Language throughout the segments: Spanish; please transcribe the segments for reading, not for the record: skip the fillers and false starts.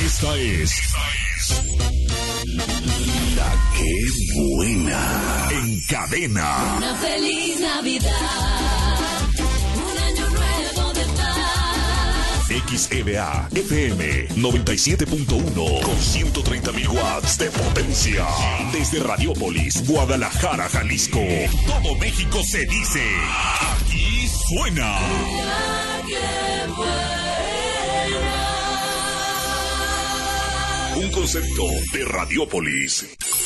Esta es La Que Buena. En cadena. Una feliz Navidad. Un año nuevo de paz. XEBA FM 97.1 con 130.000 watts de potencia. Desde Radiópolis, Guadalajara, Jalisco. Todo México se dice. Aquí suena. La Que Buena. Un concepto de Radiópolis.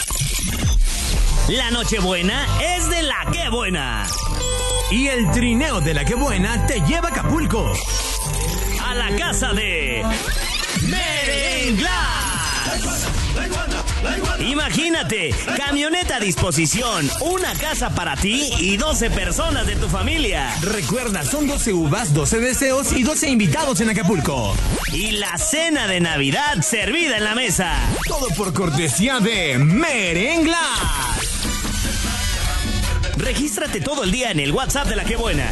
La Nochebuena es de La Que Buena. Y el trineo de La Que Buena te lleva a Acapulco. A la casa de Merenglás. Imagínate, camioneta a disposición, una casa para ti y 12 personas de tu familia. Recuerda, son 12 uvas, 12 deseos y 12 invitados en Acapulco. Y la cena de Navidad servida en la mesa. Todo por cortesía de Merenglás. Regístrate todo el día en el WhatsApp de La Que Buena.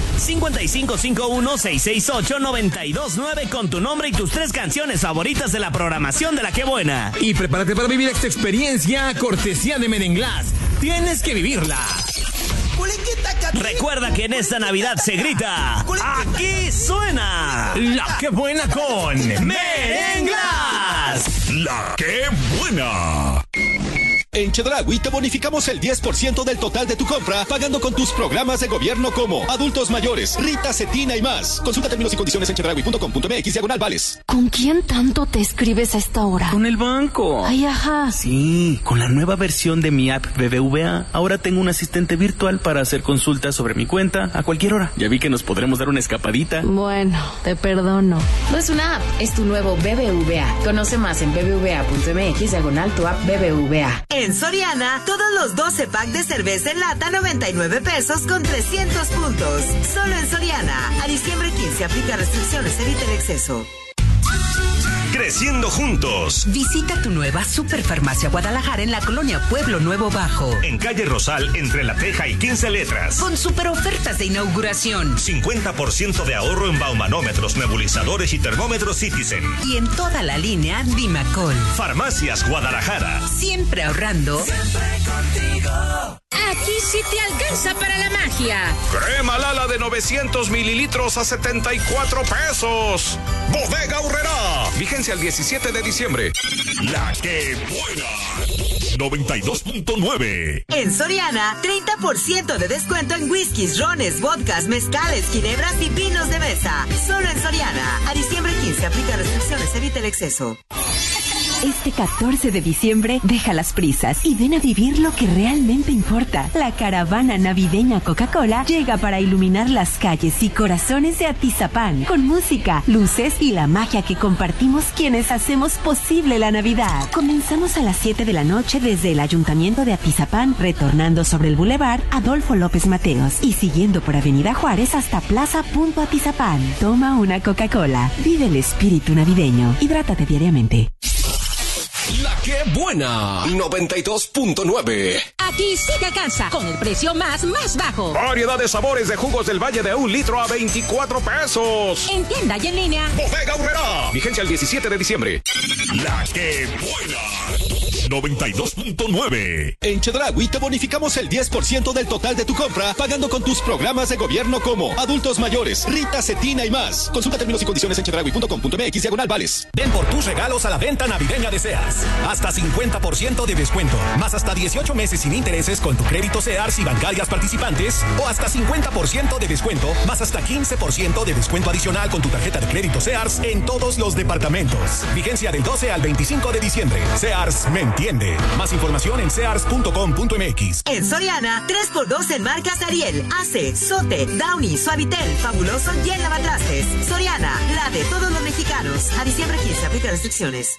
5551-668-929 con tu nombre y tus 3 canciones favoritas de la programación de La Que Buena. Y prepárate para vivir esta experiencia cortesía de Merenglás. Tienes que vivirla. Recuerda que en esta Navidad se grita, aquí suena La Que Buena con Merenglás. La Que Buena. En Chedraui te bonificamos el 10% del total de tu compra pagando con tus programas de gobierno como adultos mayores, Rita, Cetina y más. Consulta términos y condiciones en chedraui.com.mx/vales. ¿Con quién tanto te escribes a esta hora? Con el banco. Ay, ajá. Sí, con la nueva versión de mi app BBVA, ahora tengo un asistente virtual para hacer consultas sobre mi cuenta a cualquier hora. Ya vi que nos podremos dar una escapadita. Bueno, te perdono. No es una app, es tu nuevo BBVA. Conoce más en bbva.mx/tu app BBVA. En Soriana, todos los 12 pack de cerveza en lata, 99 pesos con 300 puntos. Solo en Soriana. A diciembre 15 aplica restricciones, evita el exceso. Creciendo juntos. Visita tu nueva Superfarmacia Guadalajara en la colonia Pueblo Nuevo Bajo. En calle Rosal, entre La Teja y 15 Letras. Con super ofertas de inauguración. 50% de ahorro en baumanómetros, nebulizadores y termómetros Citizen. Y en toda la línea Dimacol. Farmacias Guadalajara. Siempre ahorrando. Siempre contigo. Aquí sí te alcanza para la magia. Crema Lala de 900 mililitros a 74 pesos. Bodega Aurrerá. Vigencia el 17 de diciembre. La Que Buena. 92.9. En Soriana, 30% de descuento en whiskies, rones, vodkas, mezcales, ginebras y vinos de mesa. Solo en Soriana. A diciembre 15 aplica restricciones, evita el exceso. Este 14 de diciembre, deja las prisas y ven a vivir lo que realmente importa. La caravana navideña Coca-Cola llega para iluminar las calles y corazones de Atizapán con música, luces y la magia que compartimos quienes hacemos posible la Navidad. Comenzamos a las 7 de la noche desde el Ayuntamiento de Atizapán, retornando sobre el Boulevard Adolfo López Mateos y siguiendo por Avenida Juárez hasta Plaza Punto Atizapán. Toma una Coca-Cola, vive el espíritu navideño, hidrátate diariamente. La Que Buena 92.9. Aquí sí te alcanza con el precio más bajo. Variedad de sabores de jugos del Valle de 1 litro a 24 pesos. En tienda y en línea. Bodega Aurrerá. Vigencia el 17 de diciembre. La Que Buena 92.9. En Chedraui te bonificamos el 10% del total de tu compra pagando con tus programas de gobierno como adultos mayores, Rita, Cetina y más. Consulta términos y condiciones en chedraui.com.mx/vales. Ven por tus regalos a la venta navideña de Sears. Hasta 50% de descuento, más hasta 18 meses sin intereses con tu crédito Sears y bancarias participantes, o hasta 50% de descuento, más hasta 15% de descuento adicional con tu tarjeta de crédito Sears en todos los departamentos. Vigencia del 12 al 25 de diciembre. Sears me entiende. Más información en sears.com.mx. En Soriana, 3x2 en marcas Ariel, Ace, Sote, Downy, Suavitel, Fabuloso y en lavatrastes. Soriana, la de todos los mexicanos. A diciembre 15 aplica restricciones.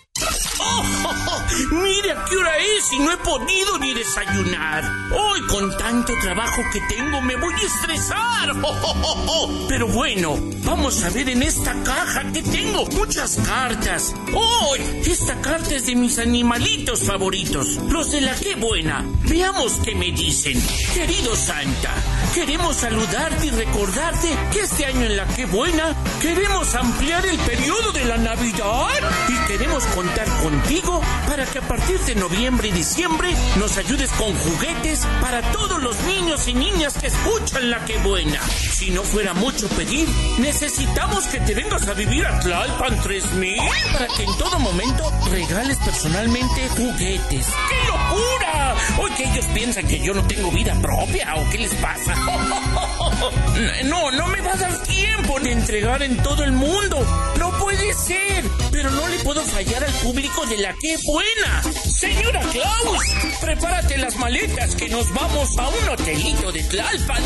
Mire a qué hora es y no he podido ni desayunar. Hoy con tanto trabajo que tengo me voy a estresar. Pero bueno, vamos a ver en esta caja que tengo muchas cartas. ¡Oh! Esta carta es de mis animalitos favoritos, los de La Que Buena. Veamos qué me dicen. Querido Santa, queremos saludarte y recordarte que este año en La Que Buena queremos ampliar el periodo de la Navidad y queremos contar contigo para que a partir de noviembre y diciembre nos ayudes con juguetes para todos los niños y niñas que escuchan La Que Buena. Si no fuera mucho pedir, necesitamos que te vengas a vivir a Tlalpan 3000 para que en todo momento regales personalmente juguetes. ¡Qué locura! Hoy que ellos piensan que yo no tengo vida propia, ¿o qué les pasa? No me va a dar tiempo de entregar en todo el mundo. No puede ser. Pero no le puedo fallar al público de La Que Buena. Señora Claus, prepárate las maletas que nos vamos a un hotelito de Tlalpan.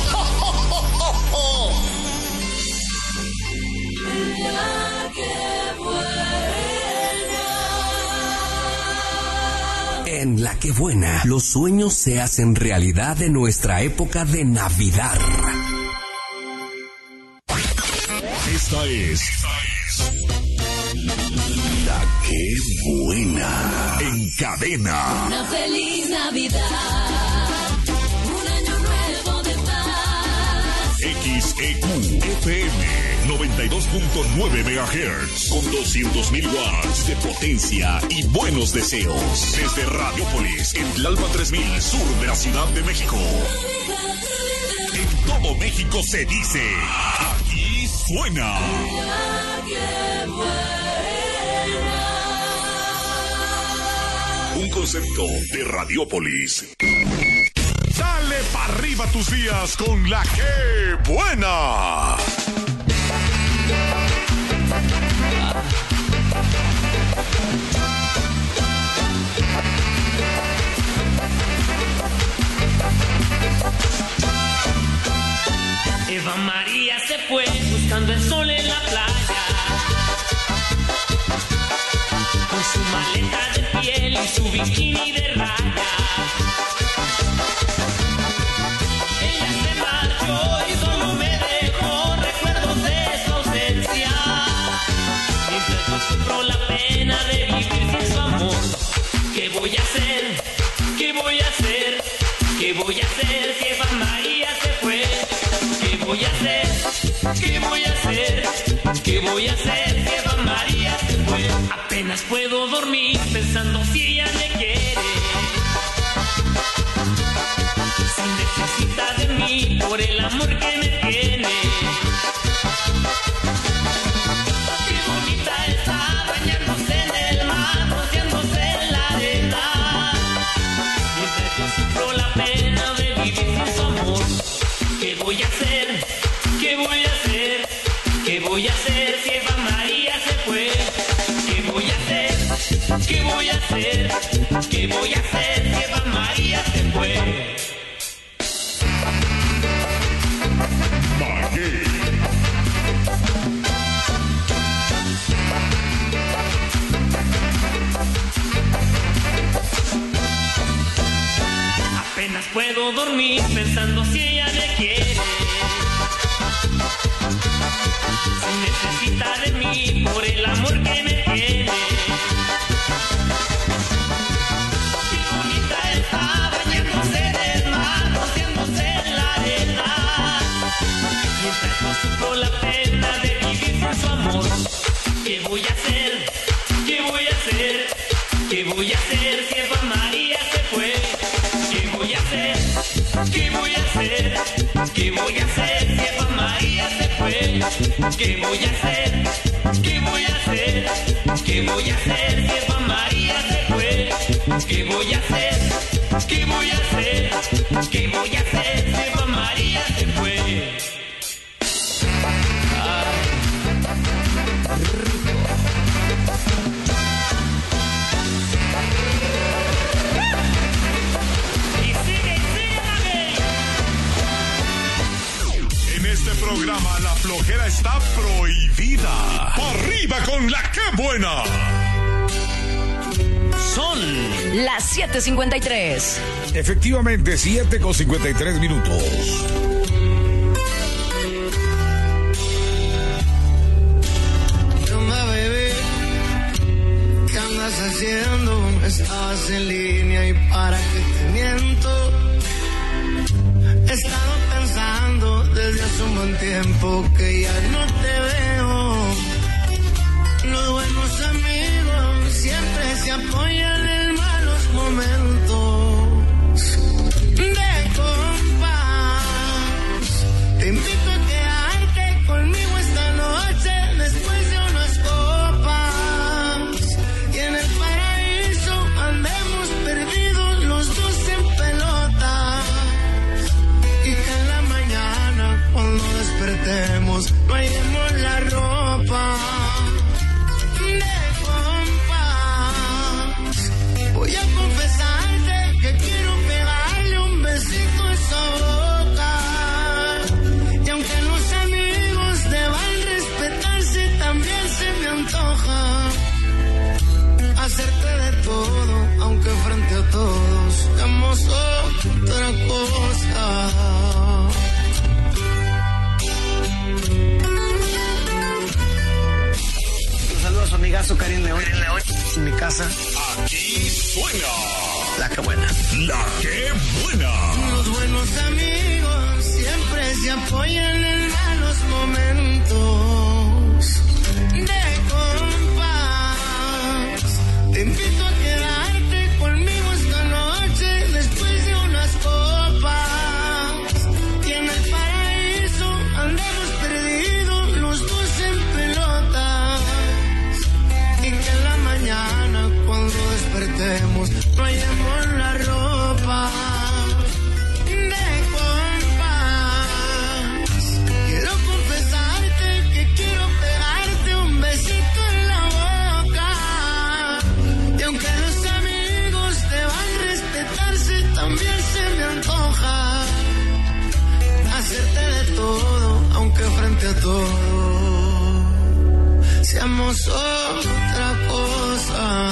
La Que Buena. En La Que Buena, los sueños se hacen realidad en nuestra época de Navidad. Esta es La Que Buena. En cadena. Una feliz Navidad. Un año nuevo de paz. XEQ FM 92.9 MHz con 200.000 watts de potencia y buenos deseos. Desde Radiopolis, en Tlalpan 3000, sur de la Ciudad de México. En todo México se dice, aquí suena La Que Buena. un concepto de Radiopolis. Dale para arriba tus días con La Que Buena. Eva María se fue buscando el sol en la playa, con su maleta de piel y su bikini de raya. Ella se marchó y solo me dejó recuerdos de su ausencia, mientras yo sufro la pena de vivir sin su amor. ¿Qué voy a hacer? ¿Qué voy a hacer? ¿Qué voy a hacer si Eva María se fue? ¿Qué voy a hacer? ¿Qué voy a hacer? ¿Qué voy a hacer si Eva María se fue? Apenas puedo dormir pensando si ella me quiere, si necesita de mí por el amor que me tiene. Qué bonita está bañándose en el mar, rociándose en la arena, mientras yo sufro la pena de vivir sin su amor. ¿Qué voy a hacer? ¿Qué voy a hacer? ¿Qué voy a hacer si Eva María se fue? ¿Qué voy a hacer? ¿Qué voy a hacer? ¿Qué voy a hacer si Eva María se fue? Apenas puedo dormir pensando si ella me quiere, si necesita de mí por el amor que me tiene. Qué bonita está bañándose en el mar, rociándose en la arena, mientras yo sufro la pena de vivir sin su amor. ¿Qué voy a hacer? ¿Qué voy a hacer? ¿Qué voy a hacer si Eva María se fue? ¿Qué voy a hacer? ¿Qué voy a hacer? ¿Qué voy a hacer si Eva María se fue? ¿Qué voy a hacer? ¿Qué voy a hacer? ¿Qué voy a hacer si Eva María se fue? ¿Qué voy a hacer? ¿Qué voy a hacer? ¿Qué voy a hacer si Eva María se fue? En este programa la flojera está prohibida. ¡Arriba con La Que Buena! Son las 7:53. Efectivamente, 7:53 minutos. Toma, bebé, ¿qué andas haciendo? Estabas en línea y para qué te miento. He estado pensando desde hace un buen tiempo que ya no te veo. Los buenos amigos apoyan en malos momentos. De compás, te invito a quedarte conmigo esta noche después de unas copas. Y en el paraíso andemos perdidos los dos en pelota. Y que en la mañana cuando despertemos no hallemos la ropa. Voy a confesarte que quiero pegarle un besito a esa boca. Y aunque los amigos deban respetarse, también se me antoja hacerte de todo, aunque frente a todos seamos otra cosa. Saludos a su amigazo Karim León. En mi casa. Aquí suena La Que Buena. La Que Buena. Los buenos amigos siempre se apoyan en malos momentos. De compás, te invito a quedarte conmigo esta noche después de unas copas. Y en el paraíso andamos perdidos los dos en pelotas. Y que en la mañana cuando despertemos no hallemos la ropa. De compás, quiero confesarte que quiero pegarte un besito en la boca. Y aunque los amigos deban respetarse, también se me antoja hacerte de todo, aunque frente a todo seamos otra cosa.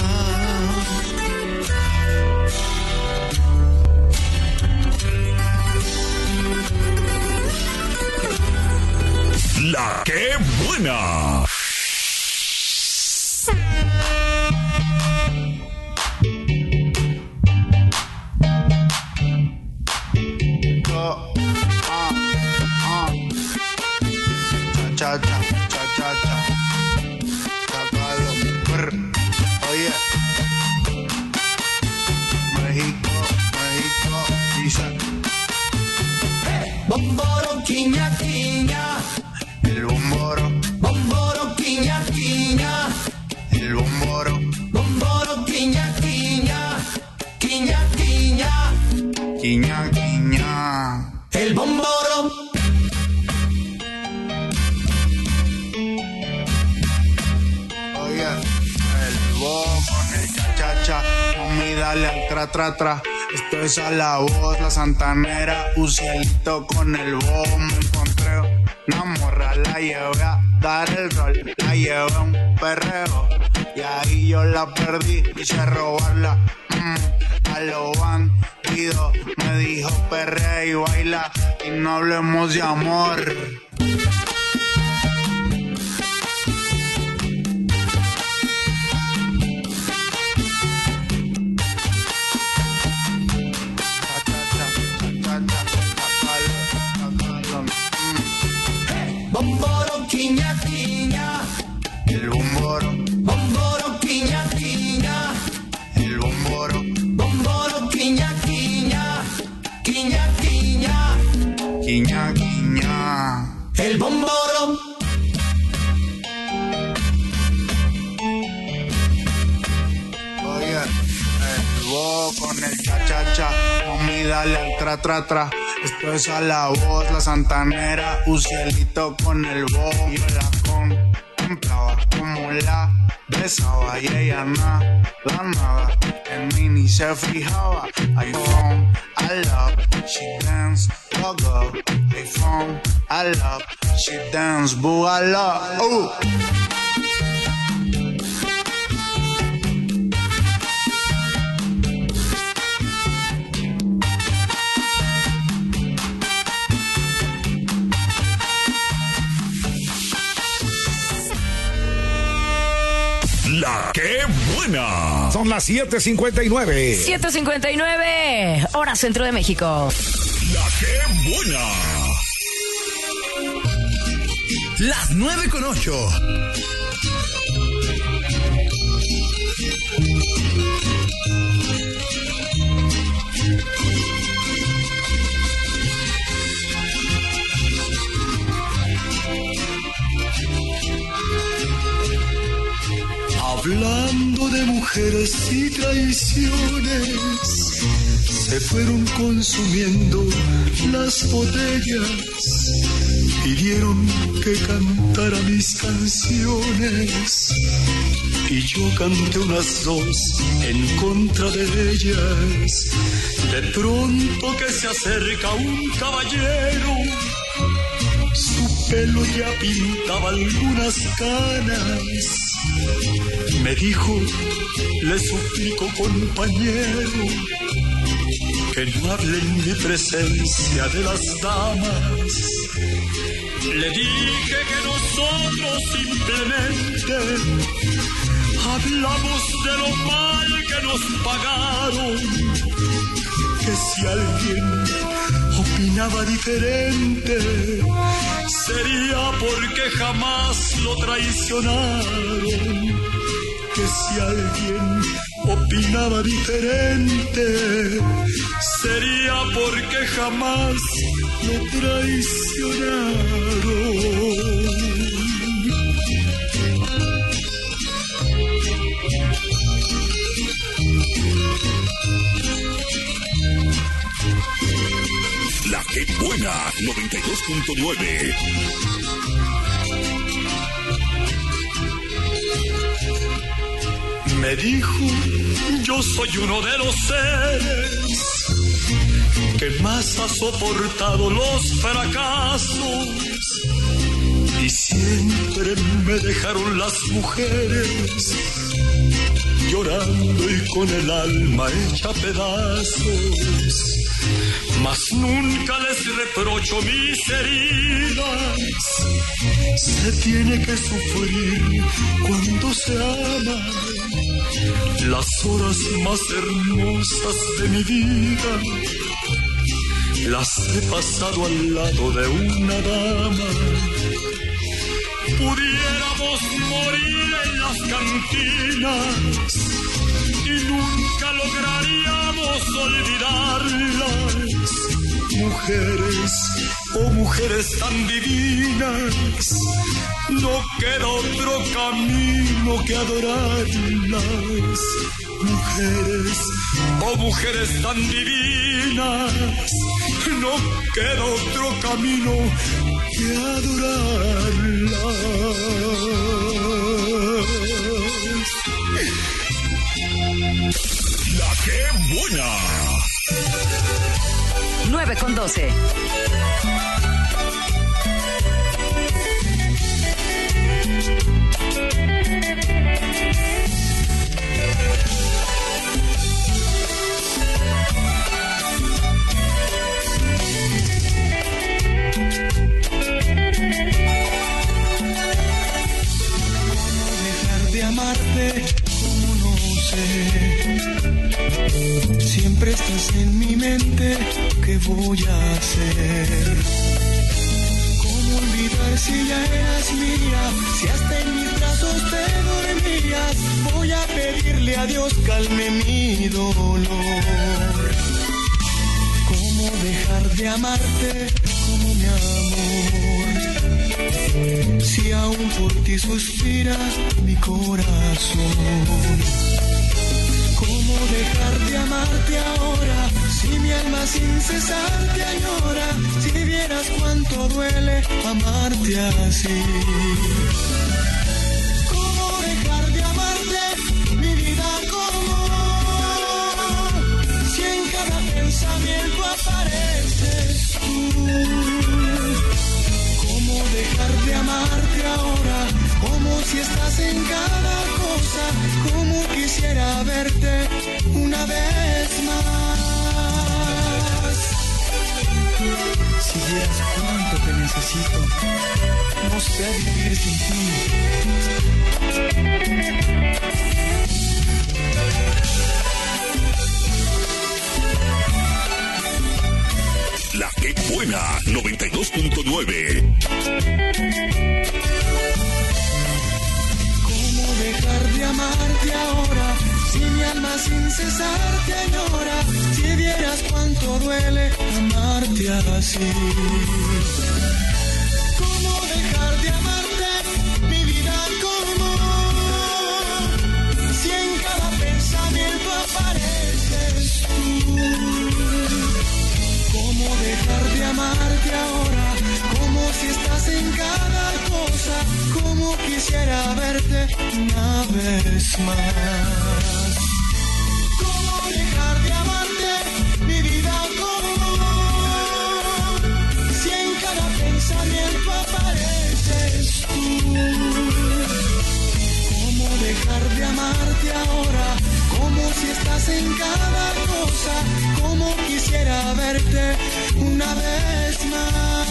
La Que Buena. Cha cha cha cha cha cha. Sácalo, brr. Oye. México, México, dice. Bomboro, quiña, quiña. El bomboro. Bomboro, quiña, quiña. El bomboro. Bomboro, quiña, quiña. Quiña, quiña. Quiña, quiña. El bomboro. Con el cha-cha-cha, mami dale al tra-tra-tra. Esto es a la voz, la santanera. Ucielito con el bobo me encontré. Una morra la llevé a dar el rol. La llevé a un perreo y ahí yo la perdí. Quise robarla a lo bandido. Me dijo perrea y baila y no hablemos de amor. Bomboro, quiña, quiña. El bomboro. Bomboro, quiña, quiña. El bomboro. Bomboro, quiña, quiña. Quiña, quiña. Quiña, quiña. El bomboro. Oye, el bobo con el cha-cha-cha. Mami, dale al tra-tra-tra. Esto es a la voz, la santanera. Ucielito con el bobo. Yo la contemplaba como la besaba y ella nada en mí ni se fijaba. iPhone, I love, she dance, go. iPhone, I love, she dance, boogaloo. La Que Buena. Son las 7:59. 7:59, hora Centro de México. La Que Buena. Las 9:08. Hablando de mujeres y traiciones, se fueron consumiendo las botellas, pidieron que cantara mis canciones y yo canté unas dos en contra de ellas. De pronto que se acerca un caballero, su pelo ya pintaba algunas canas. Me dijo, le suplico compañero, que no hable en mi presencia de las damas. Le dije que nosotros simplemente hablamos de lo mal que nos pagaron, que si alguien opinaba diferente sería porque jamás lo traicionaron, que si alguien opinaba diferente sería porque jamás lo traicionaron. La que buena 92.9. Me dijo, yo soy uno de los seres que más ha soportado los fracasos y siempre me dejaron las mujeres llorando y con el alma hecha pedazos. Mas nunca les reprocho mis heridas. Se tiene que sufrir cuando se ama. Las horas más hermosas de mi vida las he pasado al lado de una dama. Pudiéramos morir en las cantinas y nunca lograríamos olvidarlas. Mujeres, oh mujeres tan divinas, no queda otro camino que adorarlas. Mujeres, oh mujeres tan divinas, no queda otro camino que adorarlas. La que buena. 9:12. Amarte, como no sé, siempre estás en mi mente, ¿qué voy a hacer? ¿Cómo olvidar si ya eras mía, si hasta en mis brazos te dormías? Voy a pedirle a Dios calme mi dolor. ¿Cómo dejar de amarte como mi amor? Si aún por ti suspira mi corazón. ¿Cómo dejar de amarte ahora? Si mi alma sin cesar te añora. Si vieras cuánto duele amarte así. ¿Cómo dejar de amarte, mi vida, como? Si en cada pensamiento apareces tú. Dejar de amarte ahora, como si estás en cada cosa, como quisiera verte una vez más. Si vieras cuánto te necesito, no sé vivir sin La que buena 92.9. ¿Cómo dejar de amarte ahora? Si mi alma sin cesar te añora. Si vieras cuánto duele amarte así. ¿Cómo dejar de amarte, mi vida, como? cada cosa, como quisiera verte una vez más. ¿Cómo dejar de amarte, mi vida común? Si en cada pensamiento apareces tú. ¿Cómo dejar de amarte ahora? Como si estás en cada cosa, como quisiera verte una vez más.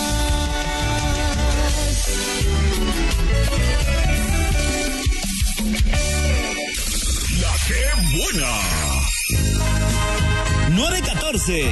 La que buena. 914.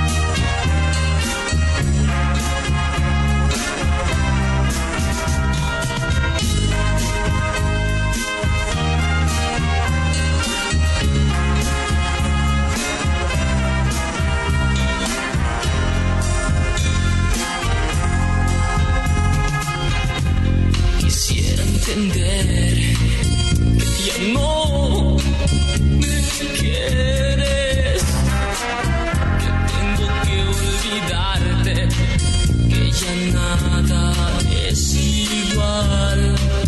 Quisiera entender que ya no me quieres, que tengo que olvidarte, que ya nada es igual.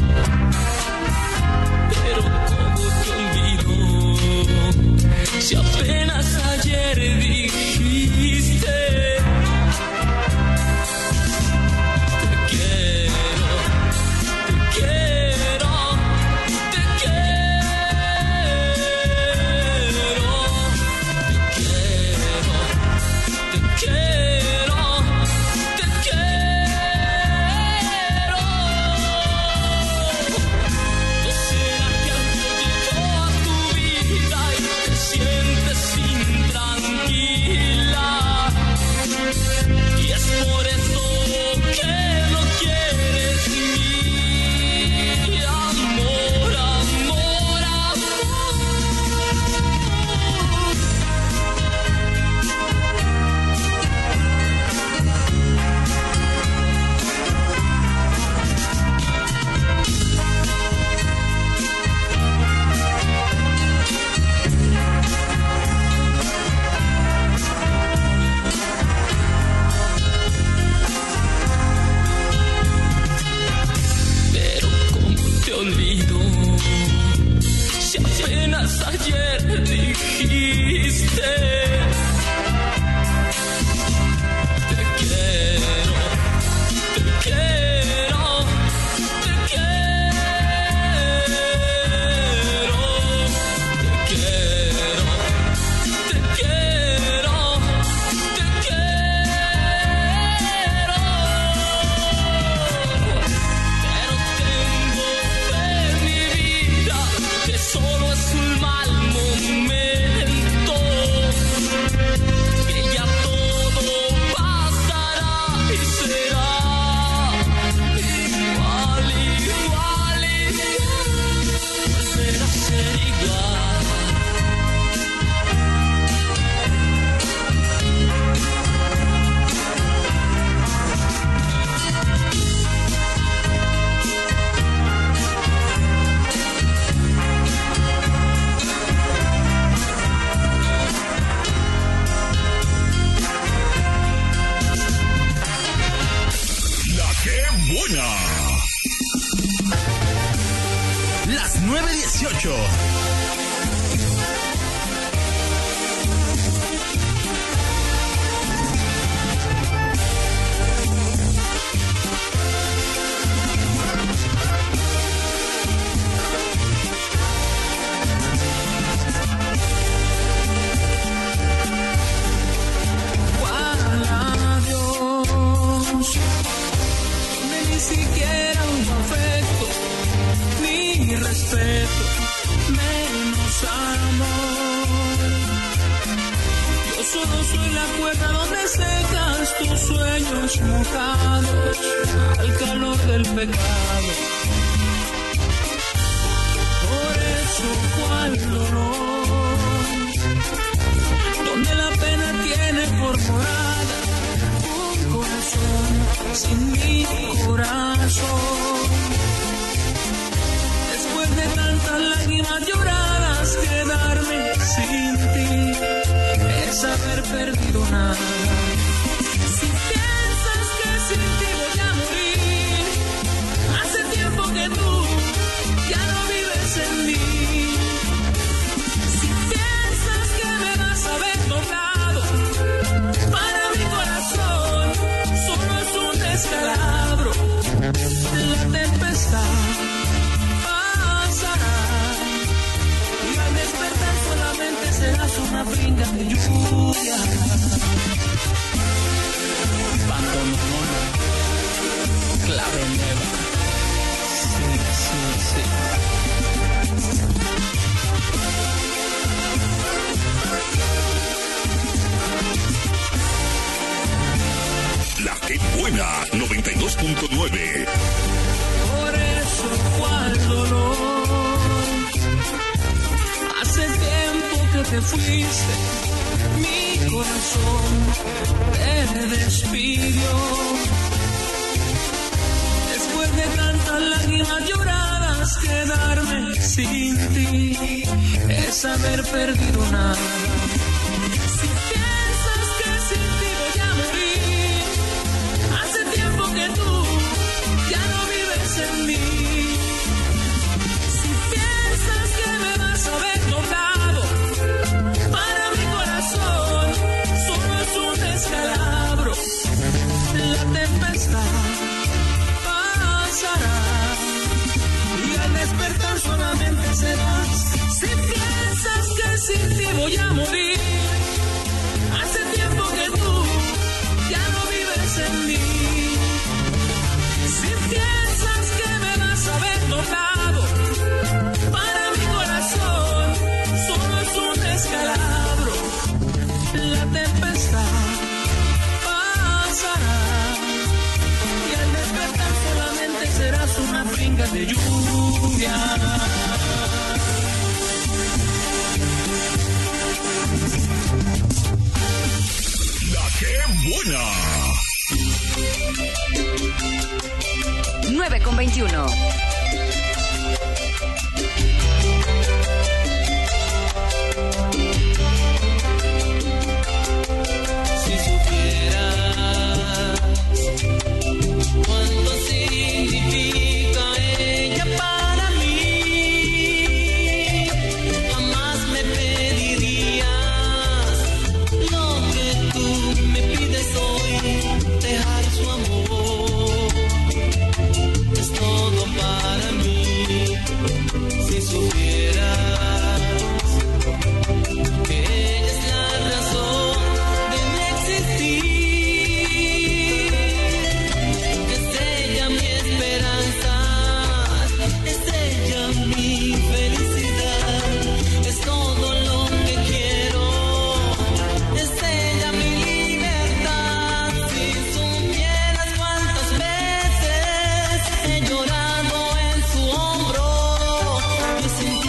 Pero ¿cómo te olvido? Si apenas ayer dijiste ayer dijiste te quiero, te quiero, te quiero, te quiero, te quiero, te quiero, pero tengo fe en mi vida que solo es un mal momento, que ya todo pasará y será igual, igual, igual, volverá a ser igual. Buena. Las 9:18. Ni siquiera un afecto, ni respeto, menos amor. Yo solo soy la cuerda donde secas tus sueños mojados al calor del pecado. Por eso, ¿cuál dolor? Donde la pena tiene por morada un corazón sin mi corazón. Después de tantas lágrimas lloradas, quedarme sin ti es haber perdido nada. Si piensas que sin ti voy a morir, serás una brinda de lluvia. Bandonona, clave nueva. Sí. La que buena, 92.9. Por eso, cuál dolor. Hace tiempo que te fuiste, mi corazón te despidió. Después de tantas lágrimas lloradas, quedarme sin ti es haber perdido nada. Si piensas que sin ti voy a morir, hace tiempo que tú ya no vives en mí. Si piensas que me vas a ver doblado, para mi corazón solo es un descalabro. La tempestad pasará y al despertar solamente serás. Si piensas que sin ti voy a morir, hace tiempo que tú ya no vives en mí. Si piensas que me vas a ver doblado, para mi corazón solo es un descalabro. La tempestad pasará y al despertar solamente serás una brinda de lluvia. La que buena. 9:21. Si supieras cuánto significa ella para mí, jamás me pedirías lo que tú me pides hoy, dejar su amor. Es todo para mí. Si supieras que ella es la razón de mi existir, es ella mi esperanza, es ella mi felicidad, es todo lo que quiero, es ella mi libertad. Si supieras cuántas veces he llorado en su hombro, yo he sentido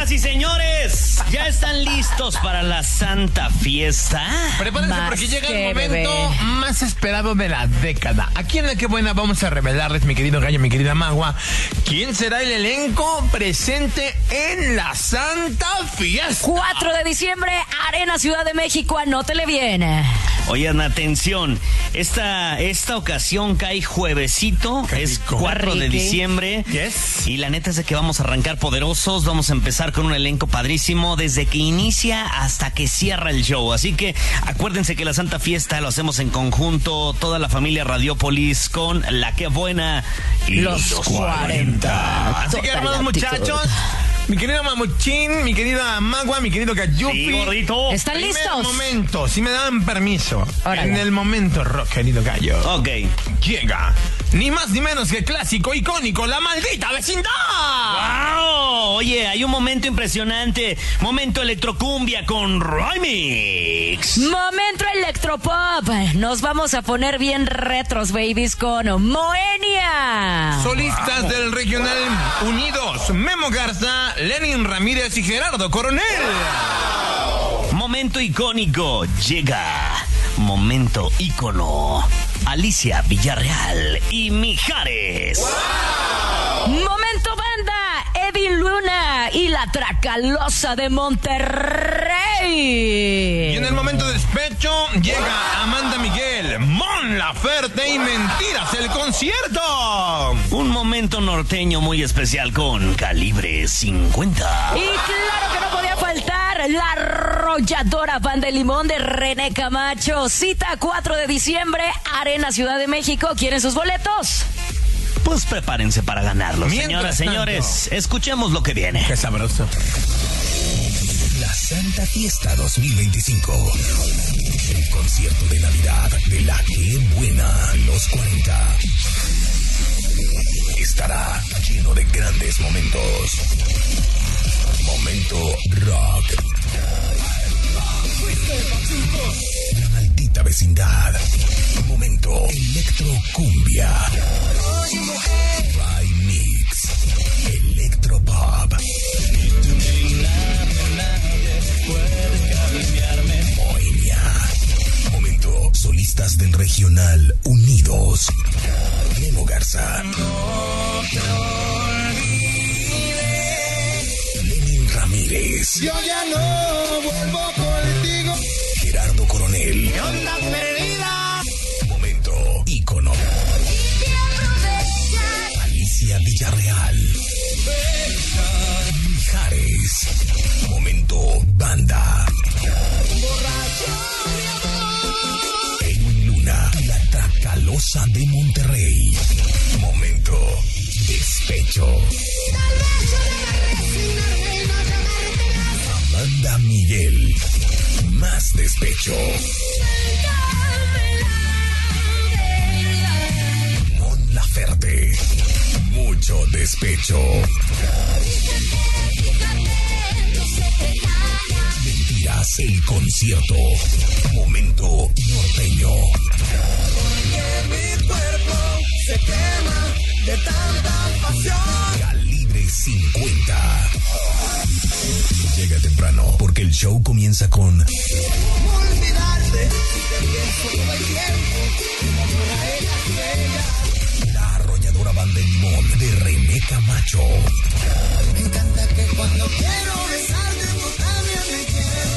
Señoras y señores, ¿ya están listos para la Santa Fiesta? Prepárense porque llega el momento más esperado de la década. Aquí en La Qué Buena vamos a revelarles, mi querido Gallo, mi querida Magua, quién será el elenco presente en la Santa Fiesta. 4 de diciembre, Arena Ciudad de México, anótele bien. Oigan, atención, esta ocasión cae juevesito, es 4 de diciembre. Yes. Y la neta es de que vamos a arrancar poderosos, vamos a empezar con un elenco padrísimo desde que inicia hasta que cierra el show. Así que acuérdense que la Santa Fiesta lo hacemos en conjunto, toda la familia Radiopolis con La Qué Buena y los 40. Así que, hermanos muchachos, mi querido Mamuchín, mi querida Magua, mi querido Gayupi. Sí, gordito. ¿Están listos? En el momento, si me dan permiso. Órale. En el momento, querido Gallo. Ok. Llega, ni más ni menos que clásico, icónico, La Maldita Vecindad. ¡Wow! Oye, hay un momento impresionante. Momento electrocumbia con Remix. Momento electropop. Nos vamos a poner bien retros, babies, con Moenia. Solistas del regional unidos, Memo Garza, Lenin Ramírez y Gerardo Coronel. Momento icónico. Llega. Momento ícono. Alicia Villarreal y Mijares. Momento banda. Edwin Luna y la Tracalosa de Monterrey. Y en el momento de despecho llega Amanda Miguel, Mon Laferte y Mentiras, el concierto. Un momento norteño muy especial con Calibre 50. Y claro que no podía faltar la arrolladora Banda de Limón de René Camacho. Cita 4 de diciembre, Arena Ciudad de México. ¿Quieren sus boletos? Pues prepárense para ganarlos. Mientras Señoras, señores, escuchemos lo que viene. Qué sabroso. La Santa Fiesta 2025. El concierto de Navidad de La Qué Buena, los 40. Estará lleno de grandes momentos. Momento rock. La Maldita Vecindad. Momento electrocumbia. Remix. Electropop. Moenia. Momento solistas del regional unidos. Memo Garza. Lenin Ramírez. Yo ya no vuelvo contigo. Gerardo Coronel. ¿Qué onda perdida? Momento ícono. Alicia Villarreal. Mijares. Momento banda. Edwin Luna. La Tracalosa de Monterrey. Momento despecho. Amanda Miguel. Más despecho. Mon Laferte. Mucho despecho. Mentiras, el concierto. Momento norteño. Mi cuerpo se quema de tanta pasión. Calibre 50. Llega temprano porque el show comienza con Olvidarte, si te pienso todo el tiempo, como una estrella. La arrolladora Banda de Limón de René Camacho. Me encanta que cuando quiero besarte, tú también me quieres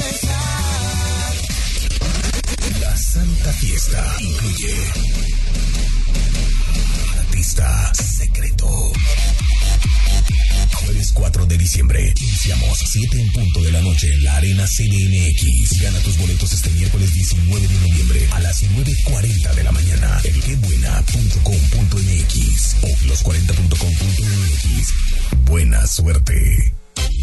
besar. La Santa Fiesta incluye artista secreto. Jueves 4 de diciembre. Iniciamos 7 en punto de la noche en la Arena CDMX. Gana tus boletos este miércoles 19 de noviembre a las 9:40 de la mañana en quebuena.com.mx o los40.com.mx. Buena suerte.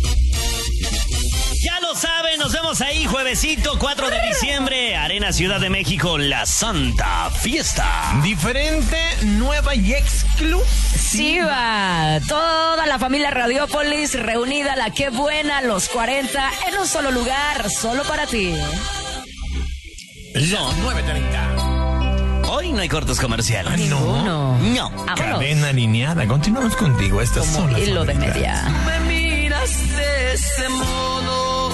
Ya lo saben, nos vemos ahí juevesito 4 de diciembre, Arena Ciudad de México, la Santa Fiesta. Diferente, nueva y exclusiva. Toda la familia Radiopolis reunida, La Qué Buena, los 40, en un solo lugar, solo para ti. Los 9:30. Hoy no hay cortes comerciales. Ninguno. No. Vámonos. Cadena alineada. Continuamos contigo. Estas Como son las hilo de favoritas. media. Me miras ese modo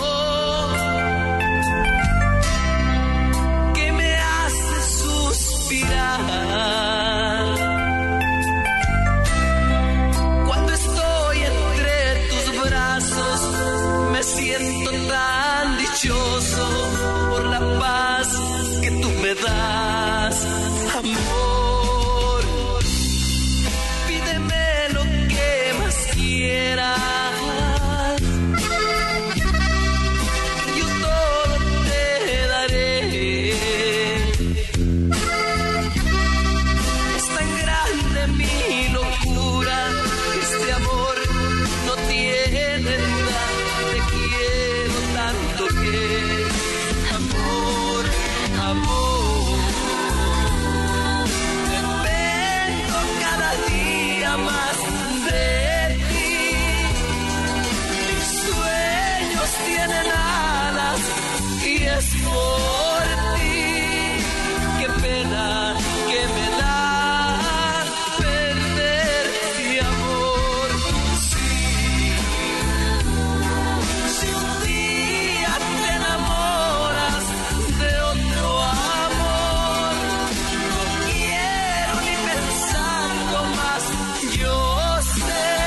que me hace suspirar. Cuando estoy entre tus brazos me siento tan dichoso por la paz que tú me das, amor. Pídeme lo que más quieras, yo todo te daré. Es tan grande mi locura, este amor no tiene edad. Te quiero tanto que, amor, amor, dependo cada día más de ti. Mis sueños tienen alas y es por ti. Qué pena que me da perder mi amor. Si un día te enamoras de otro amor, no quiero ni pensarlo más. Yo sé,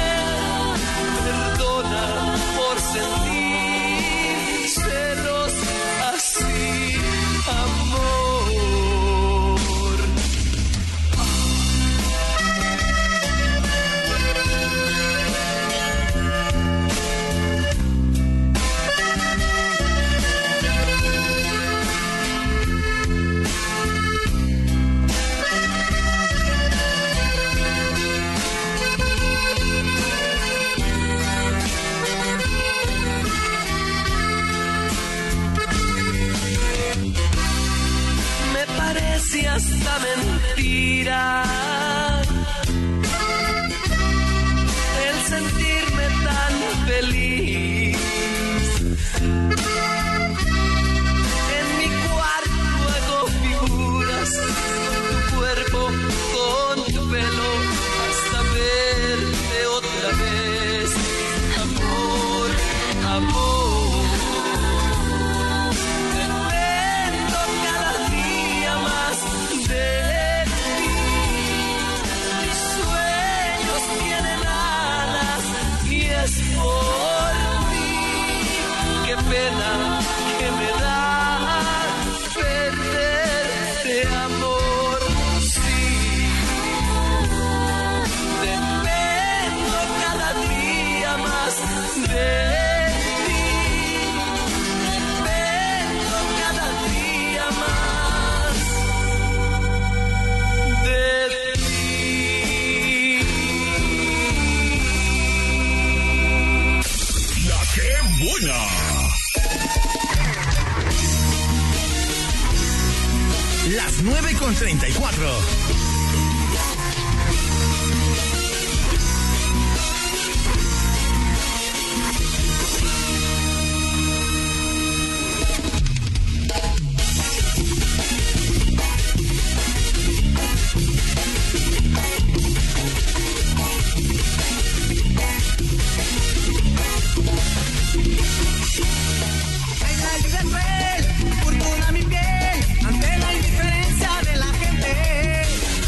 perdona por sentir celos así, amor. Me parece hasta mentira el sentirme tan feliz. En mi cuarto hago figuras con tu cuerpo, con tu pelo, hasta verte otra vez, amor, amor. Dependo cada día más de ti. Mis sueños tienen alas y es por ti. Qué pena que me da perderte, amor. Sí, dependo cada día más de ti. Dependo cada día más de ti. La que buena. Las 9:34. En la vida es cruel, púrpura mi piel, ante la indiferencia de la gente.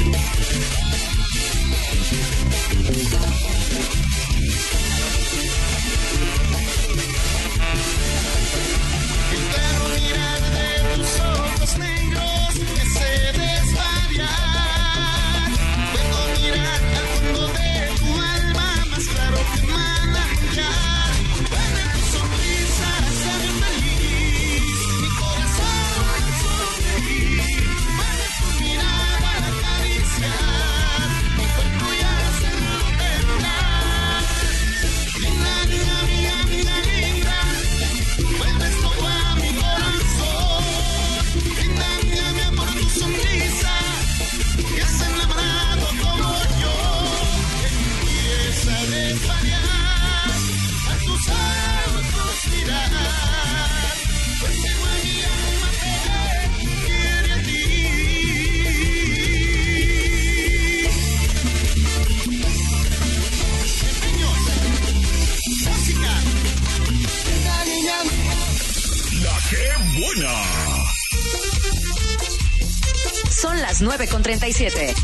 Son las 9:37.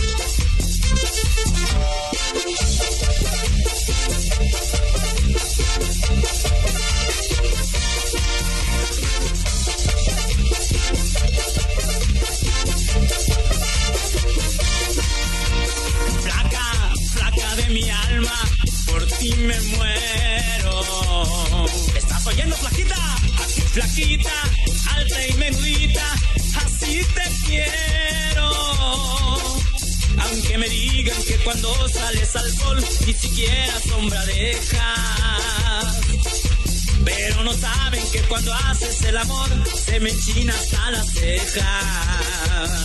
Flaca, flaca de mi alma, por ti me muero. ¿Estás oyendo, flaquita? Así flaquita, alta y menudita, así te quiero. Aunque me digan que cuando sales al sol ni siquiera sombra dejas, pero no saben que cuando haces el amor se me enchina hasta las cejas.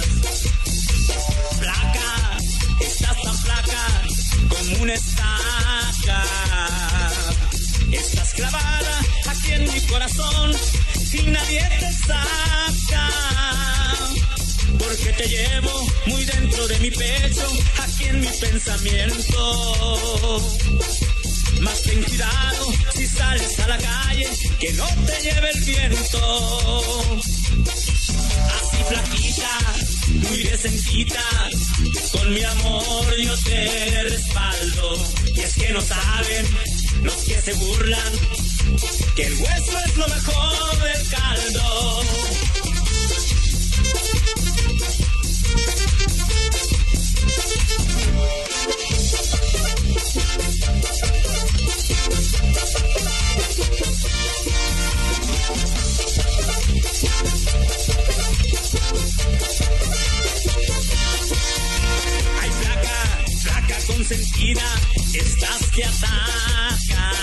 Flaca, estás tan flaca como una estaca. Estás clavada aquí en mi corazón y nadie te saca. Porque te llevo muy dentro de mi pecho, aquí en mi pensamiento. Más ten cuidado si sales a la calle, que no te lleve el viento. Así flaquita, muy decentita, con mi amor yo te respaldo. Y es que no saben los que se burlan que el hueso es lo mejor del caldo. Ay, flaca, flaca consentida, estás que atacas.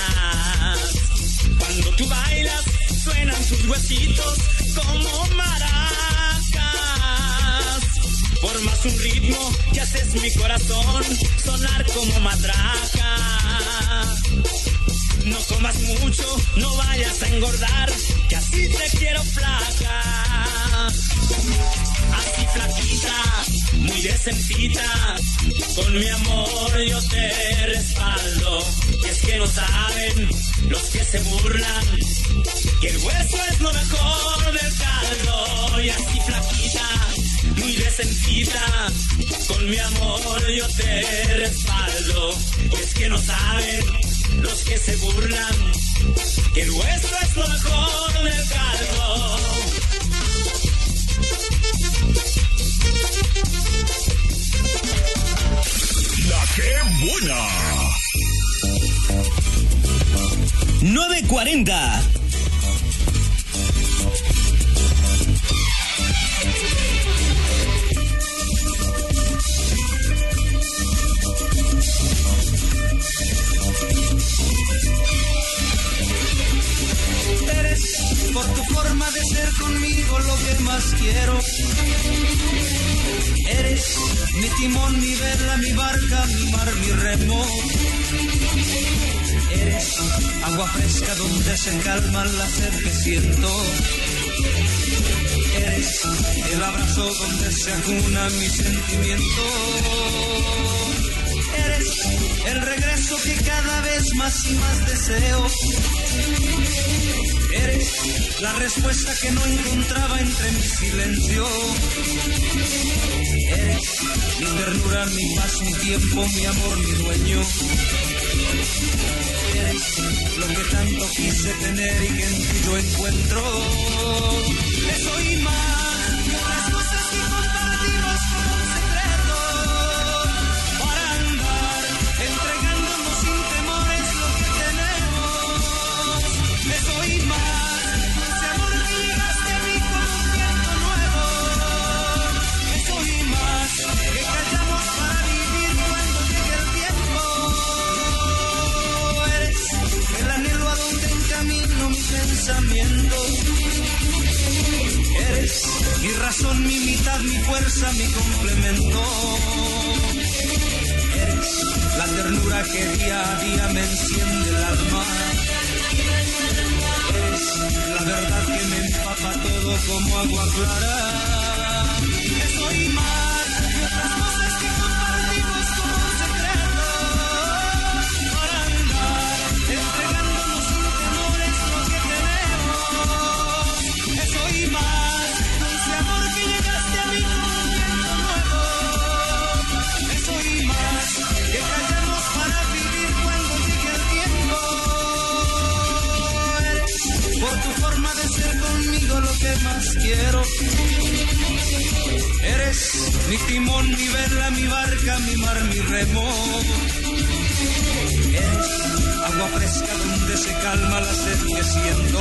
Cuando tú bailas, suenan tus huesitos como maracas. Formas un ritmo que haces mi corazón sonar como matraca. No comas mucho, no vayas a engordar, que así te quiero flaca. Así flaquita, muy decentita, con mi amor yo te respaldo. Y es que no saben los que se burlan que el hueso es lo mejor del caldo. Y así flaquita, muy decentita, con mi amor yo te respaldo. Y es que no saben los que se burlan que el hueso es lo mejor del caldo. La que buena. 9:40. Eres por tu forma de ser conmigo lo que más quiero. Eres mi timón, mi vela, mi barca, mi mar, mi remo. Eres agua fresca donde se calma la sed que siento. Eres el abrazo donde se acuna mi sentimiento. Eres el regreso que cada vez más y más deseo. Eres la respuesta que no encontraba entre mi silencio. Eres mi ternura, mi paz, mi tiempo, mi amor, mi dueño. Eres lo que tanto quise tener y que en ti yo encuentro. Eso y más, las cosas que compartimos como un secreto. Para andar entregándonos sin temores lo que tenemos. Eso y más, ese amor que llegaste a mí con un viento nuevo. Eso y más, que callamos para vivir cuando llegue el tiempo. Eres el anhelo a donde encamino mi pensamiento. Eres mi razón, mi mitad, mi fuerza, mi complemento. Eres la ternura que día a día me enciende el alma. Eres la verdad que me empapa todo como agua clara. Eso y más, y otras cosas que compartimos como un secreto. Para andar entregándonos sin temores lo que tenemos. Eso y más, ese amor que llegaste a mí con un viento nuevo. Eso y más, que callamos para vivir cuando llegue el tiempo. Eres por tu forma de ser conmigo lo que más quiero. Eres mi timón, mi vela, mi barca, mi mar, mi remo. Eres agua fresca donde se calma la sed que siento.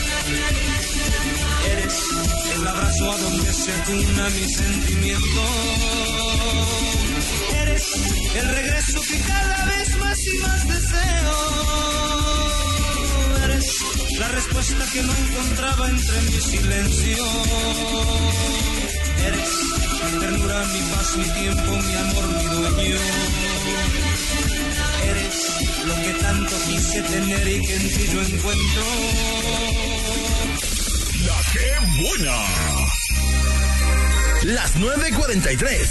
Eres el abrazo a donde se cuna mi sentimiento. Eres el regreso que cada vez más y más deseo. Eres la respuesta que no encontraba entre mi silencio. Eres mi ternura, mi paz, mi tiempo, mi amor, mi dueño. Eres lo que tanto quise tener y que en ti yo encuentro. La que buena. Las 9:43.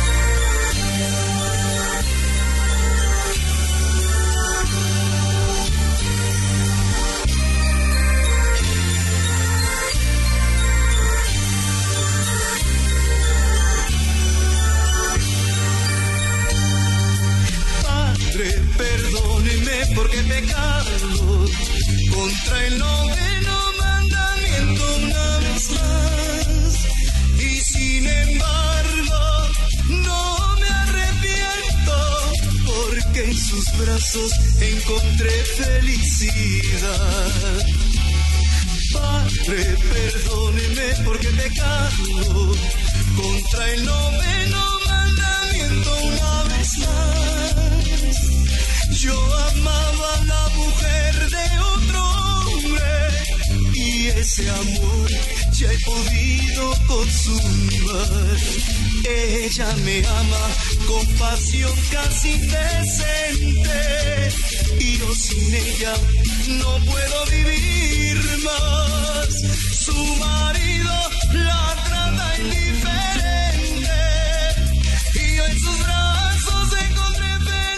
Perdóneme porque he pecado contra el noveno mandamiento una vez más, y sin embargo no me arrepiento porque en sus brazos encontré felicidad. Padre, perdóneme porque he pecado contra el noveno mandamiento una vez más. Yo amaba a la mujer de otro hombre y ese amor ya he podido consumar. Ella me ama con pasión casi indecente y yo sin ella no puedo vivir más. Su marido la trata indiferente y yo en sus brazos encontré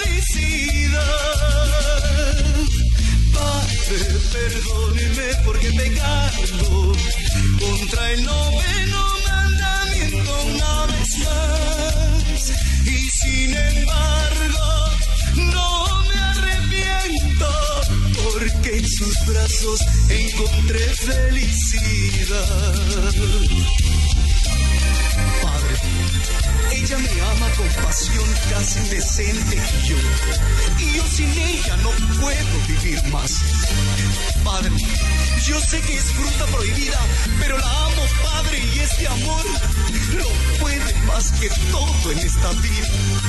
felicidad. Padre, perdóneme porque he pecado contra el noveno mandamiento una vez más, y sin embargo no me arrepiento porque en sus brazos encontré felicidad. Padre, ella me ama con pasión casi indecente y yo sin ella no puedo vivir más. Padre, yo sé que es fruta prohibida, pero la amo, Padre, y este amor lo puede más que todo en esta vida.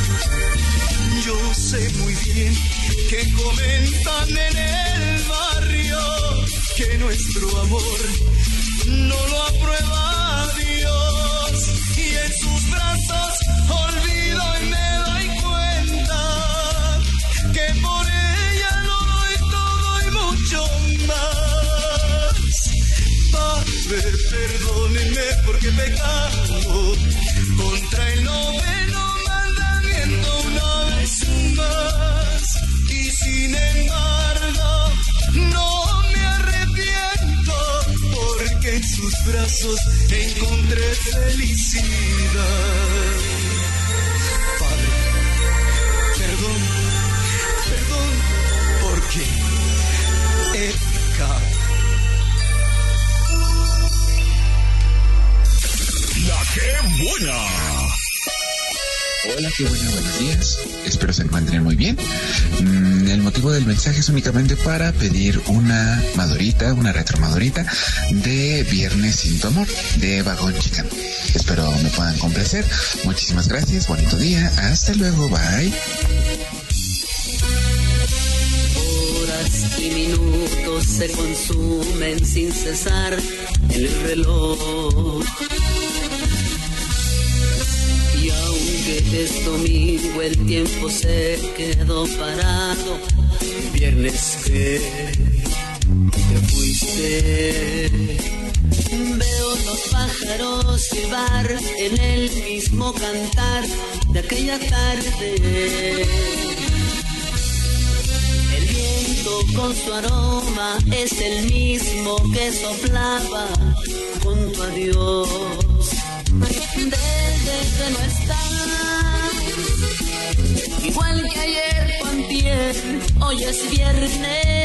Yo sé muy bien que comentan en el barrio que nuestro amor no lo aprueba Dios, y en sus brazos olvido y me doy cuenta que por ella lo doy todo y mucho más. Padre, perdóneme porque he pecado contra el noveno mandamiento una vez más, besos encontré felicidad. Padre, perdón, porque he pecado. La que buena. Hola, qué buena, buenos días. Espero se encuentren muy bien. El motivo del mensaje es únicamente para pedir una madurita, una retromadurita de Viernes sin tu amor, de Vagón Chicano. Espero me puedan complacer. Muchísimas gracias, bonito día. Hasta luego, bye. Horas y minutos se consumen sin cesar en el reloj. Y aunque es domingo, el tiempo se quedó parado. El viernes que te fuiste, veo los pájaros silbar en el mismo cantar de aquella tarde. El viento con su aroma es el mismo que soplaba junto a Dios. Desde que no estás, igual que ayer o antier, hoy es viernes,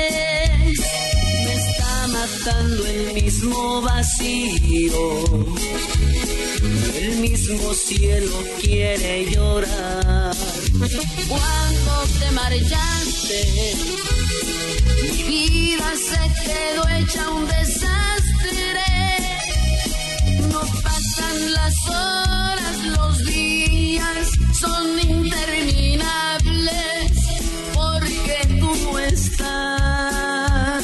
me está matando el mismo vacío, el mismo cielo quiere llorar. Cuando te marchaste, mi vida se quedó hecha un desastre. No pasan las horas, los días son interminables, porque tú no estás.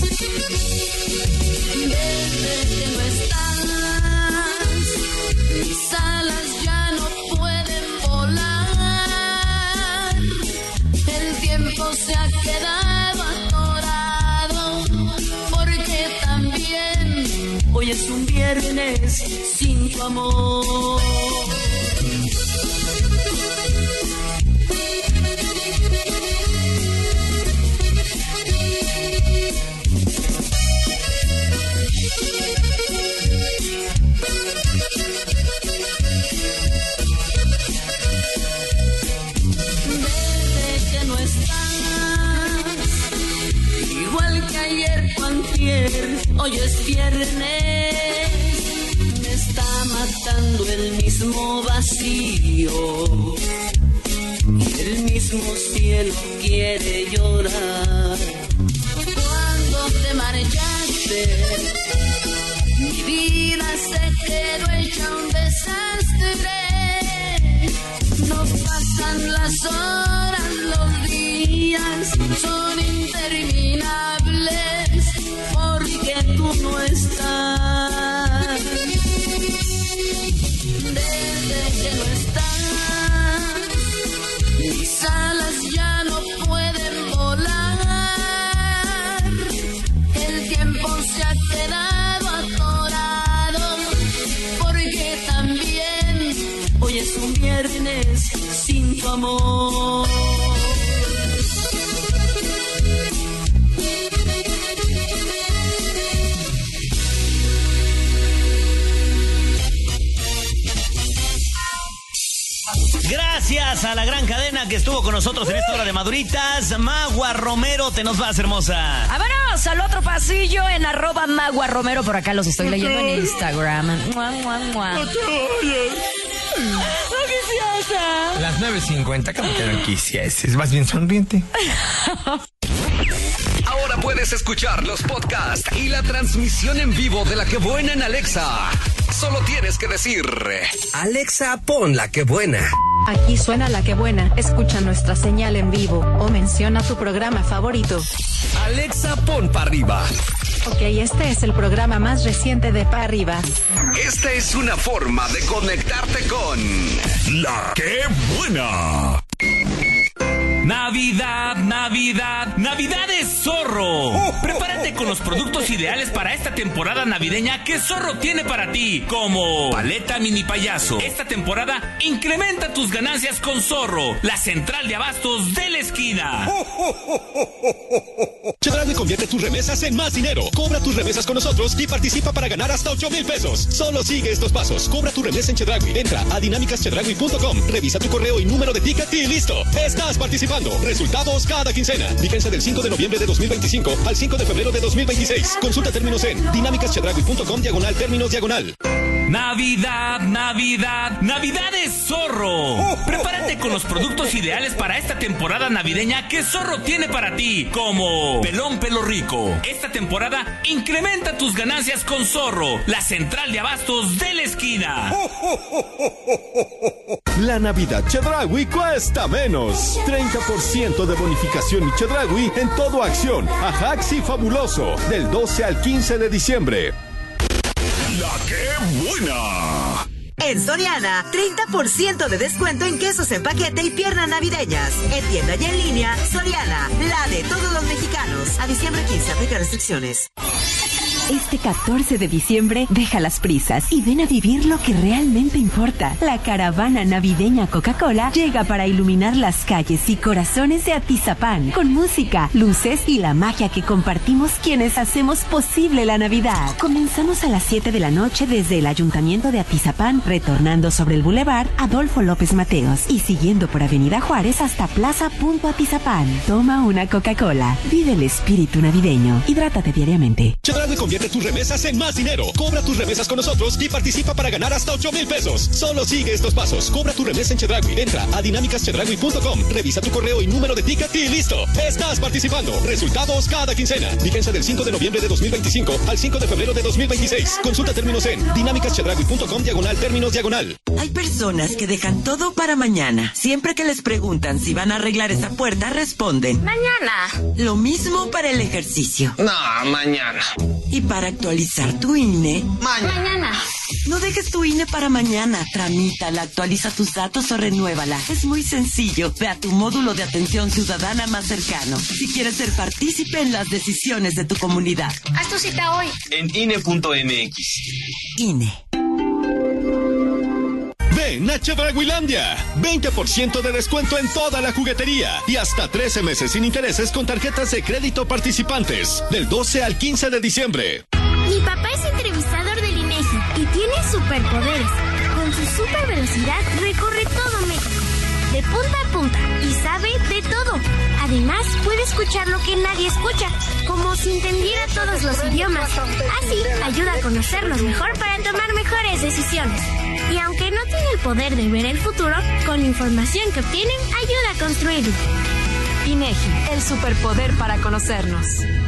Desde que no estás, mis alas ya no pueden volar. El tiempo se ha quedado atorado, porque también hoy es un viernes sin tu amor. Desde que no estás, igual que ayer o antier, hoy es viernes, me está matando el mismo vacío, el mismo cielo quiere llorar. Cuando te marchaste, mi vida se quedó hecha un desastre. No pasan las horas, los días son interminables, porque tú no estás. Desde que no estás, mis alas ya no pueden volar. El tiempo se ha quedado atorado, porque también hoy es un viernes sin tu amor. Gracias a la gran cadena que estuvo con nosotros en esta hora de Maduritas. Magua Romero, te nos vas, hermosa. Vámonos al otro pasillo en @Magua Romero. Por acá los estoy leyendo en Instagram. ¡Mua, mua, mua! ¡No te vayas! ¡No quisiera! Las 9:50, ¿cómo que no quisieses? Vas bien sonriente. Ahora puedes escuchar los podcasts y la transmisión en vivo de La Que Buena en Alexa. Solo tienes que decir: Alexa, pon La Que Buena. Aquí suena La Que Buena. Escucha nuestra señal en vivo o menciona tu programa favorito. Alexa, pon Pa' Arriba. Ok, este es el programa más reciente de Pa' Arriba. Esta es una forma de conectarte con La Que Buena. Navidad, Navidad, Navidad es Zorro. Prepárate con los productos ideales para esta temporada navideña que Zorro tiene para ti, como paleta mini payaso. Esta temporada incrementa tus ganancias con Zorro, la central de abastos de la esquina. Chedraui convierte tus remesas en más dinero. Cobra tus remesas con nosotros y participa para ganar hasta 8,000 pesos. Solo sigue estos pasos. Cobra tu remesa en Chedraui. Entra a dinamicaschedraui.com. Revisa tu correo y número de ticket y listo. Estás participando. Resultados cada quincena. Vigencia del 5 de noviembre de 2025 al 5 de febrero de 2026. Consulta términos en dinamicaschedraui.com/términos/. Navidad, Navidad, Navidad es Zorro. Prepárate con los productos ideales para esta temporada navideña que Zorro tiene para ti, como Pelón Pelo Rico. Esta temporada incrementa tus ganancias con Zorro, la central de abastos de la esquina. La Navidad Chedraui cuesta menos. 30% de bonificación y Chedraui en todo Acción, Ajax y Fabuloso, del 12 al 15 de diciembre. La que buena. En Soriana, 30% de descuento en quesos en paquete y piernas navideñas. En tienda y en línea, Soriana, la de todos los mexicanos. A diciembre 15, aplica restricciones. Este 14 de diciembre, deja las prisas y ven a vivir lo que realmente importa. La caravana navideña Coca-Cola llega para iluminar las calles y corazones de Atizapán con música, luces y la magia que compartimos quienes hacemos posible la Navidad. Comenzamos a las 7 de la noche desde el Ayuntamiento de Atizapán, retornando sobre el Boulevard Adolfo López Mateos y siguiendo por Avenida Juárez hasta Plaza Punto Atizapán. Toma una Coca-Cola. Vive el espíritu navideño. Hidrátate diariamente. Chedraui convierte tus remesas en más dinero. Cobra tus remesas con nosotros y participa para ganar hasta 8,000 pesos. Solo sigue estos pasos. Cobra tu remesa en Chedraui. Entra a dinamicaschedraui.com. Revisa tu correo y número de ticket y listo. Estás participando. Resultados cada quincena. Vigencia del 5 de noviembre de 2025 al 5 de febrero de 2026. Consulta términos en dinamicaschedraui.com/términos/. Hay personas que dejan todo para mañana. Siempre que les preguntan si van a arreglar esa puerta, responden mañana. Lo mismo para el ejercicio. No, mañana. Y para actualizar tu INE, Mañana. No dejes tu INE para mañana. Tramítala, actualiza tus datos o renuévala. Es muy sencillo. Ve a tu módulo de atención ciudadana más cercano. Si quieres ser partícipe en las decisiones de tu comunidad. Haz tu cita hoy. En INE.mx. INE. Ven a Chedrauilandia. 20% de descuento en toda la juguetería y hasta 13 meses sin intereses con tarjetas de crédito participantes. Del 12 al 15 de diciembre. Mi papá es entrevistador del INEGI y tiene superpoderes. Con su super velocidad recorre todo México, de punta a punta, y sabe de todo. Además, puede escuchar lo que nadie escucha, como si entendiera todos los idiomas. Así, ayuda a conocernos mejor para tomar mejores decisiones. Y aunque no tiene el poder de ver el futuro, con la información que obtienen, ayuda a construirlo. INEGI, el superpoder para conocernos.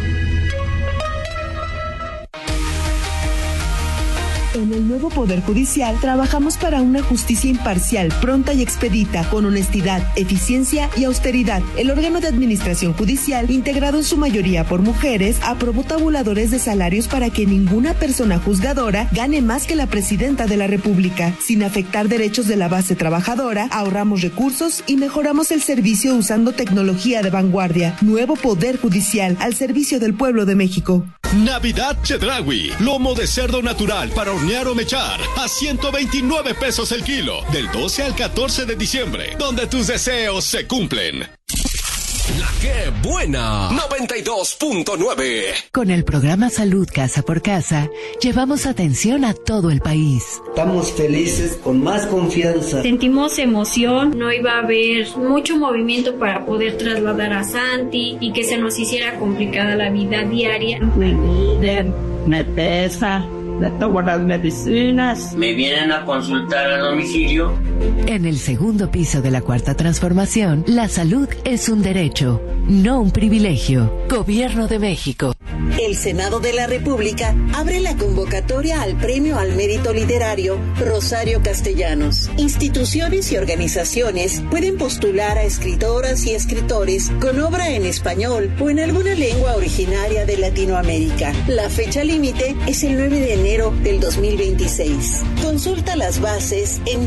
En el nuevo Poder Judicial trabajamos para una justicia imparcial, pronta y expedita, con honestidad, eficiencia y austeridad. El órgano de administración judicial, integrado en su mayoría por mujeres, aprobó tabuladores de salarios para que ninguna persona juzgadora gane más que la presidenta de la República. Sin afectar derechos de la base trabajadora, ahorramos recursos y mejoramos el servicio usando tecnología de vanguardia. Nuevo Poder Judicial, al servicio del pueblo de México. Navidad Chedraui. Lomo de cerdo natural para hornear o mechar a 129 pesos el kilo. Del 12 al 14 de diciembre. Donde tus deseos se cumplen. La que buena. 92.9. Con el programa Salud Casa por Casa, llevamos atención a todo el país. Estamos felices, con más confianza. Sentimos emoción, no iba a haber mucho movimiento para poder trasladar a Santi y que se nos hiciera complicada la vida diaria. Me pesa, le tomo las medicinas. Me vienen a consultar a domicilio. En el segundo piso de la Cuarta Transformación, la salud es un derecho, no un privilegio. Gobierno de México. El Senado de la República abre la convocatoria al Premio al Mérito Literario Rosario Castellanos. Instituciones y organizaciones pueden postular a escritoras y escritores con obra en español o en alguna lengua originaria de Latinoamérica. La fecha límite es el 9 de enero del 2026. Consulta las bases en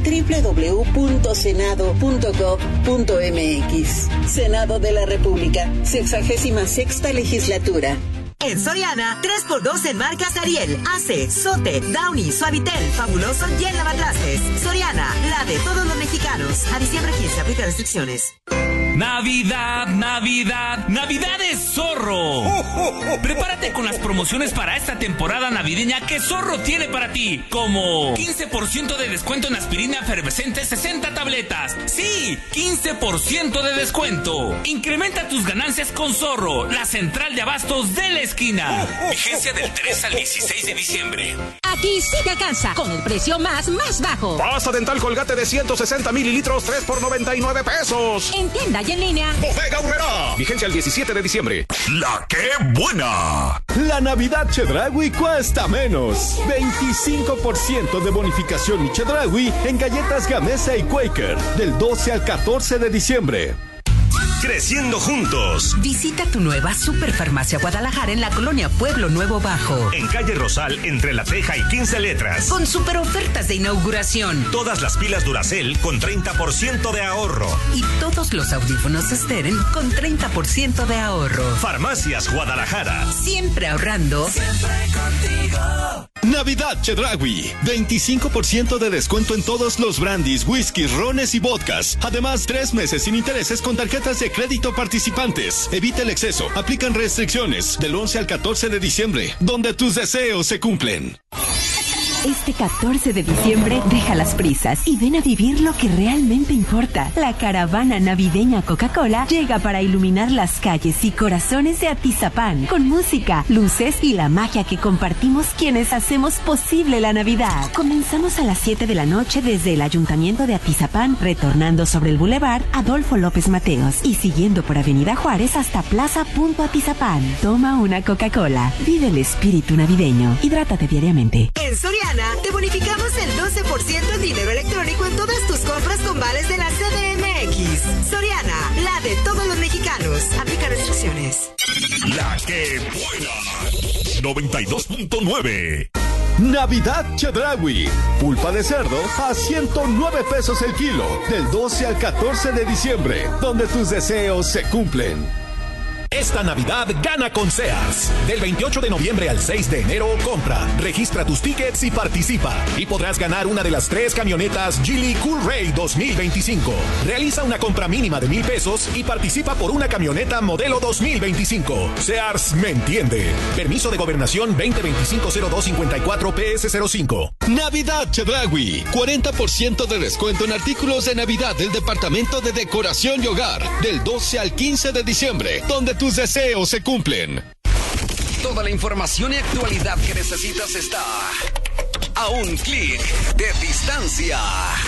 www.senado.gov.mx. Senado de la República, 66ª Legislatura. En Soriana, 3x2 en marcas Ariel, Ace, Sote, Downy, Suavitel, Fabuloso y en lavatrastes. Soriana, la de todos los mexicanos. A diciembre 15, aplica restricciones. Navidad, Navidad, Navidad es Zorro. Prepárate con las promociones para esta temporada navideña que Zorro tiene para ti, como 15% de descuento en aspirina efervescente 60 tabletas. Sí, 15% de descuento. Incrementa tus ganancias con Zorro, la central de abastos de la esquina. Vigencia del 3 al 16 de diciembre. Aquí sí te alcanza, con el precio más bajo. Pasta dental Colgate de 160 mililitros, 3 por 99 pesos. En tienda y en línea. Bodega Aurrerá. Vigencia el 17 de diciembre. ¡La qué buena! La Navidad Chedraui cuesta menos. 25% de bonificación y Chedraui en galletas Gamesa y Quaker. Del 12 al 14 de diciembre. Creciendo juntos. Visita tu nueva Superfarmacia Guadalajara en la colonia Pueblo Nuevo Bajo. En calle Rosal, entre La Teja y 15 Letras. Con super ofertas de inauguración. Todas las pilas Duracell con 30% de ahorro. Y todos los audífonos Steren con 30% de ahorro. Farmacias Guadalajara. Siempre ahorrando. Siempre contigo. Navidad Chedraui. 25% de descuento en todos los brandies, whiskies, rones y vodkas. Además, 3 meses sin intereses con tarjetas de crédito participantes. Evita el exceso. Aplican restricciones. Del 11 al 14 de diciembre. Donde tus deseos se cumplen. Este 14 de diciembre, deja las prisas y ven a vivir lo que realmente importa. La caravana navideña Coca-Cola llega para iluminar las calles y corazones de Atizapán con música, luces y la magia que compartimos quienes hacemos posible la Navidad. Comenzamos a las 7 de la noche desde el Ayuntamiento de Atizapán, retornando sobre el Boulevard Adolfo López Mateos y siguiendo por Avenida Juárez hasta Plaza Punto Atizapán. Toma una Coca-Cola. Vive el espíritu navideño. Hidrátate diariamente. En Soriana te bonificamos el 12% en dinero electrónico en todas tus compras con vales de la CDMX. Soriana, la de todos los mexicanos. Aplica restricciones. La que buena. 92.9. Navidad Chedraui. Pulpa de cerdo a 109 pesos el kilo. Del 12 al 14 de diciembre. Donde tus deseos se cumplen. Esta Navidad gana con Sears. Del 28 de noviembre al 6 de enero, compra, registra tus tickets y participa. Y podrás ganar una de las 3 camionetas Geely Cool Ray 2025. Realiza una compra mínima de 1,000 pesos y participa por una camioneta modelo 2025. Sears me entiende. Permiso de Gobernación 2025-0254 PS05. Navidad Chedraui. 40% de descuento en artículos de Navidad del Departamento de Decoración y Hogar. Del 12 al 15 de diciembre. Donde tus deseos se cumplen. Toda la información y actualidad que necesitas está a un clic de distancia.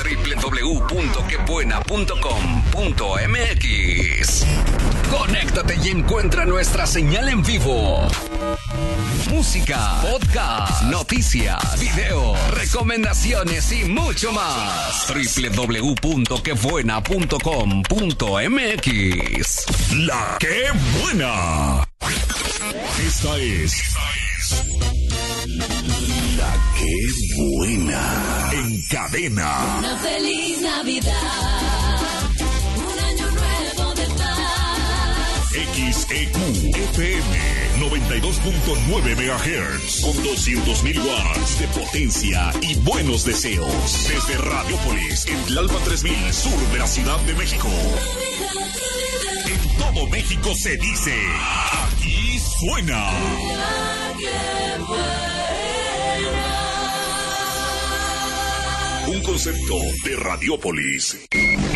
www.quebuena.com.mx. Conéctate y encuentra nuestra señal en vivo. Música, podcast, noticias, video, recomendaciones y mucho más. www.quebuena.com.mx. La que buena. Esta es La que buena. En cadena. Una feliz Navidad. Un año nuevo de paz. XEQ FM 92.9 MHz con 200.000 watts de potencia y buenos deseos. Desde Radiopolis en Tlalpan 3000, sur de la Ciudad de México. En todo México se dice, aquí suena. Un concepto de Radiopolis.